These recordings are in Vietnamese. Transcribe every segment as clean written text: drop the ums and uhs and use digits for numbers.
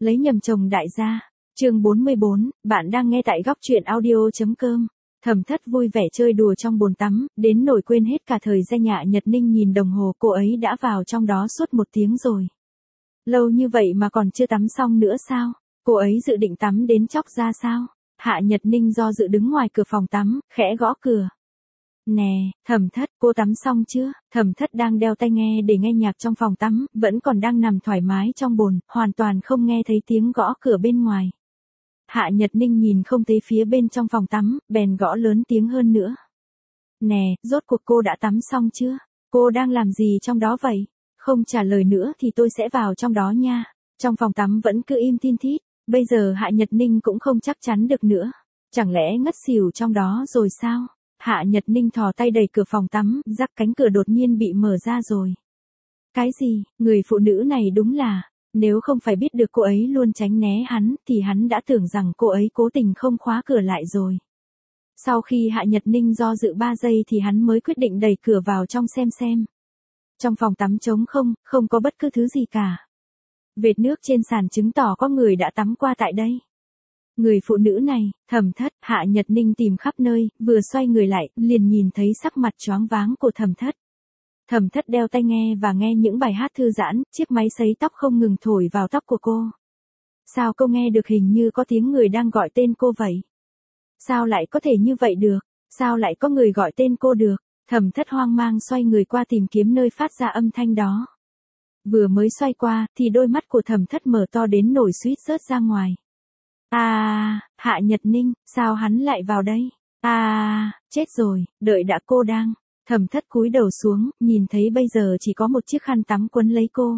Lấy nhầm chồng đại gia. Chương 44, bạn đang nghe tại góc truyện audio.com. Thẩm Thất vui vẻ chơi đùa trong bồn tắm, đến nỗi quên hết cả thời gian. Hạ Nhật Ninh nhìn đồng hồ, cô ấy đã vào trong đó suốt 1 tiếng rồi. Lâu như vậy mà còn chưa tắm xong nữa sao? Cô ấy dự định tắm đến chóc ra sao? Hạ Nhật Ninh do dự đứng ngoài cửa phòng tắm, khẽ gõ cửa. Nè, Thẩm Thất, cô tắm xong chưa? Thẩm Thất đang đeo tai nghe để nghe nhạc trong phòng tắm, vẫn còn đang nằm thoải mái trong bồn, hoàn toàn không nghe thấy tiếng gõ cửa bên ngoài. Hạ Nhật Ninh nhìn không thấy phía bên trong phòng tắm, bèn gõ lớn tiếng hơn nữa. Nè, rốt cuộc cô đã tắm xong chưa? Cô đang làm gì trong đó vậy? Không trả lời nữa thì tôi sẽ vào trong đó nha. Trong phòng tắm vẫn cứ im tin thít, bây giờ Hạ Nhật Ninh cũng không chắc chắn được nữa. Chẳng lẽ ngất xỉu trong đó rồi sao? Hạ Nhật Ninh thò tay đẩy cửa phòng tắm, rắc cánh cửa đột nhiên bị mở ra rồi. Cái gì? Người phụ nữ này đúng là, nếu không phải biết được cô ấy luôn tránh né hắn, thì hắn đã tưởng rằng cô ấy cố tình không khóa cửa lại rồi. Sau khi Hạ Nhật Ninh do dự 3 giây thì hắn mới quyết định đẩy cửa vào trong xem. Trong phòng tắm trống không, không có bất cứ thứ gì cả. Vệt nước trên sàn chứng tỏ có người đã tắm qua tại đây. Người phụ nữ này, Thẩm Thất. Hạ Nhật Ninh tìm khắp nơi, vừa xoay người lại, liền nhìn thấy sắc mặt choáng váng của Thẩm Thất. Thẩm Thất đeo tai nghe và nghe những bài hát thư giãn, chiếc máy sấy tóc không ngừng thổi vào tóc của cô. Sao cô nghe được hình như có tiếng người đang gọi tên cô vậy? Sao lại có thể như vậy được? Sao lại có người gọi tên cô được? Thẩm Thất hoang mang xoay người qua tìm kiếm nơi phát ra âm thanh đó. Vừa mới xoay qua, thì đôi mắt của Thẩm Thất mở to đến nổi suýt rớt ra ngoài. Hạ Nhật Ninh, sao hắn lại vào đây? Chết rồi, đợi đã, cô đang. Thẩm Thất cúi đầu xuống, nhìn thấy bây giờ chỉ có một chiếc khăn tắm quấn lấy cô.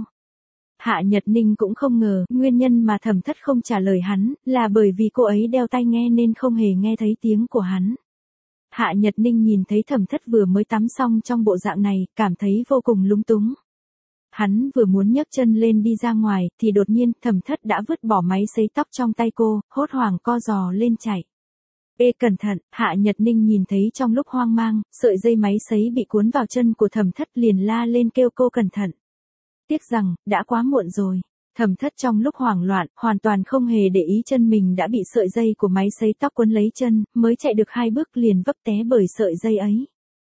Hạ Nhật Ninh cũng không ngờ, nguyên nhân mà Thẩm Thất không trả lời hắn, là bởi vì cô ấy đeo tai nghe nên không hề nghe thấy tiếng của hắn. Hạ Nhật Ninh nhìn thấy Thẩm Thất vừa mới tắm xong trong bộ dạng này, cảm thấy vô cùng lúng túng. Hắn vừa muốn nhấc chân lên đi ra ngoài, thì đột nhiên, Thẩm Thất đã vứt bỏ máy sấy tóc trong tay cô, hốt hoảng co giò lên chạy. Ê cẩn thận, Hạ Nhật Ninh nhìn thấy trong lúc hoang mang, sợi dây máy sấy bị cuốn vào chân của Thẩm Thất liền la lên kêu cô cẩn thận. Tiếc rằng, đã quá muộn rồi. Thẩm Thất trong lúc hoảng loạn, hoàn toàn không hề để ý chân mình đã bị sợi dây của máy sấy tóc quấn lấy chân, mới chạy được 2 bước liền vấp té bởi sợi dây ấy.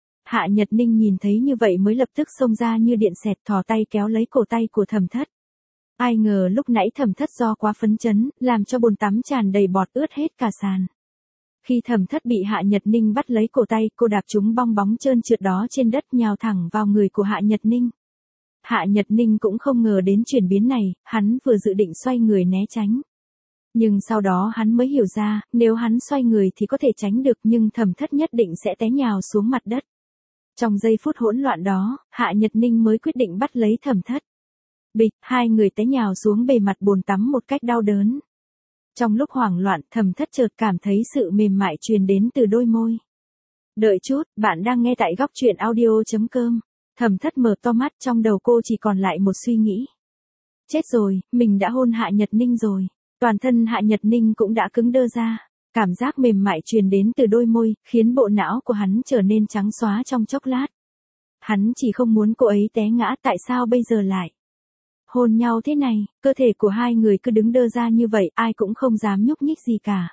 Hạ Nhật Ninh nhìn thấy như vậy mới lập tức xông ra như điện xẹt, thò tay kéo lấy cổ tay của Thẩm Thất. Ai ngờ lúc nãy Thẩm Thất do quá phấn chấn, làm cho bồn tắm tràn đầy bọt ướt hết cả sàn. Khi Thẩm Thất bị Hạ Nhật Ninh bắt lấy cổ tay, cô đạp trúng bong bóng trơn trượt đó trên đất nhào thẳng vào người của Hạ Nhật Ninh. Hạ Nhật Ninh cũng không ngờ đến chuyển biến này, hắn vừa dự định xoay người né tránh. Nhưng sau đó hắn mới hiểu ra, nếu hắn xoay người thì có thể tránh được, nhưng Thẩm Thất nhất định sẽ té nhào xuống mặt đất. Trong giây phút hỗn loạn đó, Hạ Nhật Ninh mới quyết định bắt lấy Thẩm Thất. Bịch, 2 người té nhào xuống bề mặt bồn tắm một cách đau đớn. Trong lúc hoảng loạn, Thẩm Thất chợt cảm thấy sự mềm mại truyền đến từ đôi môi. Đợi chút, bạn đang nghe tại góc truyện audio.com. Thẩm Thất mở to mắt, trong đầu cô chỉ còn lại một suy nghĩ. Chết rồi, mình đã hôn Hạ Nhật Ninh rồi. Toàn thân Hạ Nhật Ninh cũng đã cứng đơ ra. Cảm giác mềm mại truyền đến từ đôi môi, khiến bộ não của hắn trở nên trắng xóa trong chốc lát. Hắn chỉ không muốn cô ấy té ngã, tại sao bây giờ lại hôn nhau thế này? Cơ thể của 2 người cứ đứng đơ ra như vậy, ai cũng không dám nhúc nhích gì cả.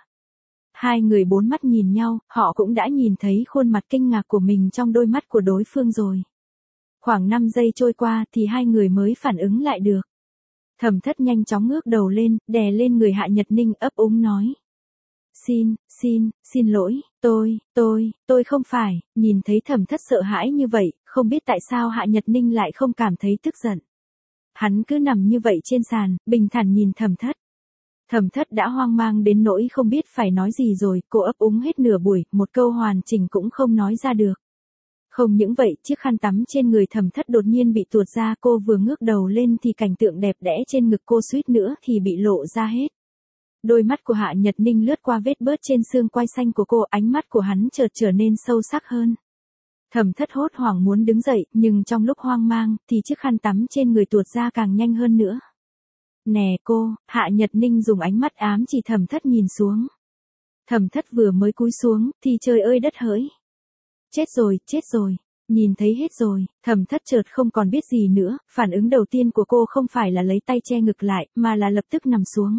2 người 4 mắt nhìn nhau, họ cũng đã nhìn thấy khuôn mặt kinh ngạc của mình trong đôi mắt của đối phương rồi. Khoảng 5 giây trôi qua thì 2 người mới phản ứng lại được. Thẩm Thất nhanh chóng ngước đầu lên, đè lên người Hạ Nhật Ninh, ấp úng nói. Xin lỗi, tôi không phải. Nhìn thấy Thẩm Thất sợ hãi như vậy, không biết tại sao Hạ Nhật Ninh lại không cảm thấy tức giận. Hắn cứ nằm như vậy trên sàn, bình thản nhìn Thẩm Thất. Thẩm Thất đã hoang mang đến nỗi không biết phải nói gì rồi, cô ấp úng hết nửa buổi, một câu hoàn chỉnh cũng không nói ra được. Không những vậy, chiếc khăn tắm trên người Thẩm Thất đột nhiên bị tuột ra, cô vừa ngước đầu lên thì cảnh tượng đẹp đẽ trên ngực cô suýt nữa thì bị lộ ra hết. Đôi mắt của Hạ Nhật Ninh lướt qua vết bớt trên xương quai xanh của cô, ánh mắt của hắn chợt trở nên sâu sắc hơn. Thẩm Thất hốt hoảng muốn đứng dậy, nhưng trong lúc hoang mang, thì chiếc khăn tắm trên người tuột ra càng nhanh hơn nữa. Nè cô, Hạ Nhật Ninh dùng ánh mắt ám chỉ Thẩm Thất nhìn xuống. Thẩm Thất vừa mới cúi xuống, thì trời ơi đất hỡi. Chết rồi. Nhìn thấy hết rồi, Thẩm Thất chợt không còn biết gì nữa, phản ứng đầu tiên của cô không phải là lấy tay che ngực lại, mà là lập tức nằm xuống.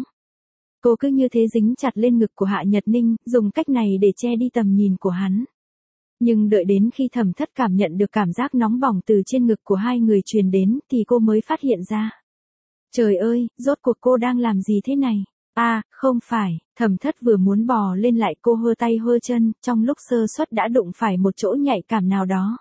Cô cứ như thế dính chặt lên ngực của Hạ Nhật Ninh, dùng cách này để che đi tầm nhìn của hắn. Nhưng đợi đến khi Thẩm Thất cảm nhận được cảm giác nóng bỏng từ trên ngực của hai người truyền đến thì cô mới phát hiện ra. Trời ơi, rốt cuộc cô đang làm gì thế này? À, không phải, Thẩm Thất vừa muốn bò lên lại cô hơ tay hơ chân, trong lúc sơ suất đã đụng phải một chỗ nhạy cảm nào đó.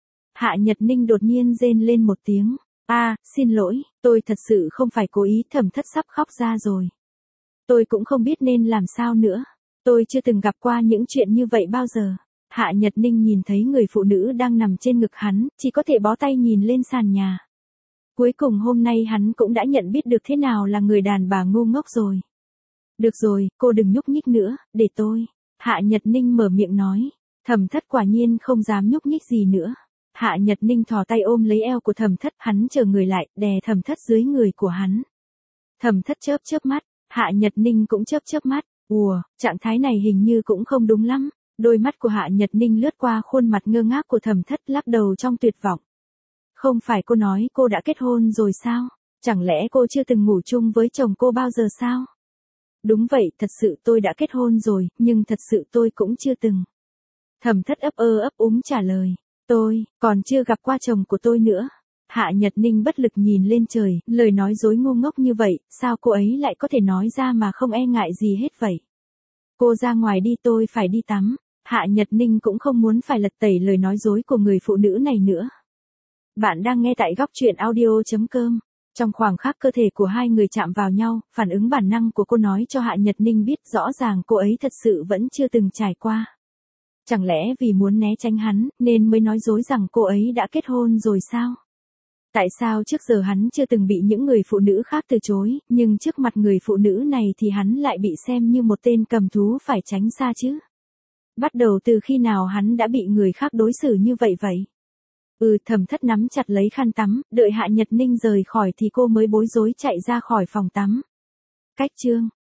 Hạ Nhật Ninh đột nhiên rên lên một tiếng. À, xin lỗi, tôi thật sự không phải cố ý. Thẩm Thất sắp khóc ra rồi. Tôi cũng không biết nên làm sao nữa. Tôi chưa từng gặp qua những chuyện như vậy bao giờ. Hạ Nhật Ninh nhìn thấy người phụ nữ đang nằm trên ngực hắn, chỉ có thể bó tay nhìn lên sàn nhà. Cuối cùng hôm nay hắn cũng đã nhận biết được thế nào là người đàn bà ngu ngốc rồi. Được rồi, cô đừng nhúc nhích nữa, để tôi. Hạ Nhật Ninh mở miệng nói. Thẩm Thất quả nhiên không dám nhúc nhích gì nữa. Hạ Nhật Ninh thò tay ôm lấy eo của Thẩm Thất, hắn chờ người lại, đè Thẩm Thất dưới người của hắn. Thẩm Thất chớp chớp mắt, Hạ Nhật Ninh cũng chớp chớp mắt. Ủa, trạng thái này hình như cũng không đúng lắm. Đôi mắt của Hạ Nhật Ninh lướt qua khuôn mặt ngơ ngác của Thẩm Thất, lắc đầu trong tuyệt vọng. Không phải cô nói cô đã kết hôn rồi sao? Chẳng lẽ cô chưa từng ngủ chung với chồng cô bao giờ sao? Đúng vậy, thật sự tôi đã kết hôn rồi, nhưng thật sự tôi cũng chưa từng. Thẩm Thất ấp ơ ấp úng trả lời. Tôi, còn chưa gặp qua chồng của tôi nữa. Hạ Nhật Ninh bất lực nhìn lên trời, lời nói dối ngu ngốc như vậy, sao cô ấy lại có thể nói ra mà không e ngại gì hết vậy? Cô ra ngoài đi, tôi phải đi tắm. Hạ Nhật Ninh cũng không muốn phải lật tẩy lời nói dối của người phụ nữ này nữa. Bạn đang nghe tại góc truyện audio.com. Trong khoảng khắc cơ thể của hai người chạm vào nhau, phản ứng bản năng của cô nói cho Hạ Nhật Ninh biết rõ ràng cô ấy thật sự vẫn chưa từng trải qua. Chẳng lẽ vì muốn né tránh hắn, nên mới nói dối rằng cô ấy đã kết hôn rồi sao? Tại sao trước giờ hắn chưa từng bị những người phụ nữ khác từ chối, nhưng trước mặt người phụ nữ này thì hắn lại bị xem như một tên cầm thú phải tránh xa chứ? Bắt đầu từ khi nào hắn đã bị người khác đối xử như vậy vậy? Thẩm Thất nắm chặt lấy khăn tắm, đợi Hạ Nhật Ninh rời khỏi thì cô mới bối rối chạy ra khỏi phòng tắm. Cách chương